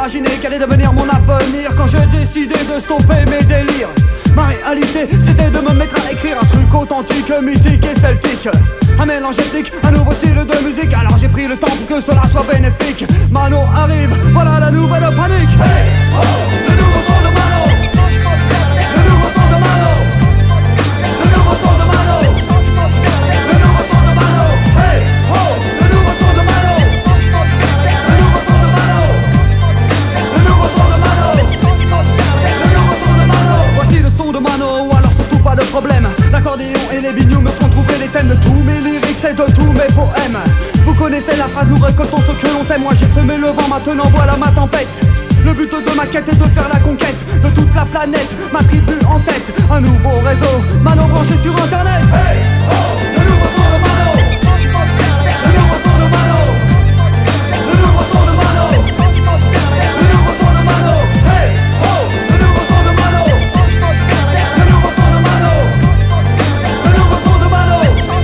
imaginé quel allait devenir mon avenir quand j'ai décidé de stopper mes délires. Ma réalité c'était de me mettre à écrire un truc authentique, mythique et celtique. Un mélange ethnique, un nouveau style de musique. Alors j'ai pris le temps pour que cela soit bénéfique. Mano arrive, voilà la nouvelle panique. Hey, oh, le nouveau son de Mano. Le nouveau son de Mano. Le nouveau son de Mano. Le nouveau son de Mano. Hey, oh, le nouveau son de Mano. Le nouveau son de Mano. Le nouveau son de Mano. Le nouveau son de Mano. Voici le son de Mano, alors surtout pas de problème. L'accordéon et les binious me font trouver les thèmes de tous mes lyrics et de tous mes poèmes. Vous connaissez la phrase, nous récoltons ce que l'on sait. Moi j'ai semé le vent, maintenant voilà ma tempête. Le but de ma quête est de faire la conquête de toute la planète, ma tribu en tête. Un nouveau réseau, Mano branché sur internet. Hey, oh, le nouveau son de Mano. Le nouveau son de Mano. Le nouveau son de Mano. Le nouveau son de Mano. Hey, oh, le nouveau son de Mano. Le nouveau son de Mano. Le nouveau son de Mano.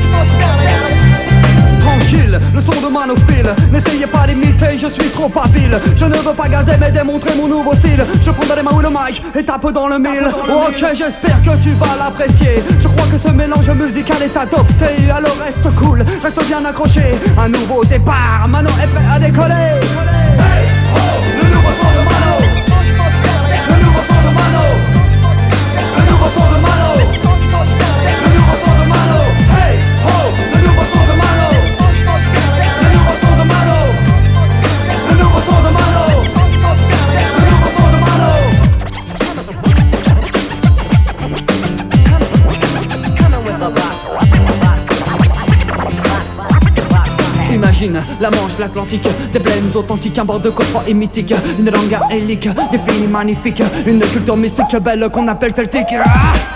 Tranquille, le son de Mano file. N'essayez pas d'imiter, je suis trop habile. Je ne veux pas gazer mais démontrer mon nouveau style. Je prends dans les mains le mic et tape dans le mille. Ok, j'espère que tu vas l'apprécier. Je crois que ce mélange musical est adopté. Alors reste cool, reste bien accroché. Un nouveau départ, Mano est prêt à décoller. Hey, oh, le nouveau son de Mano. Le nouveau son de Mano. Le nouveau son de Mano. Le nouveau son de Mano. Hey, oh, le nouveau son de Mano. Le nouveau son de Mano. Le nouveau son de Mano. Le nouveau son de Mano. Imagine la Manche, l'Atlantique, des plaines authentiques, un bord de côte fort et mythique, une langue gaélique, des films magnifiques, une culture mystique belle qu'on appelle celtique.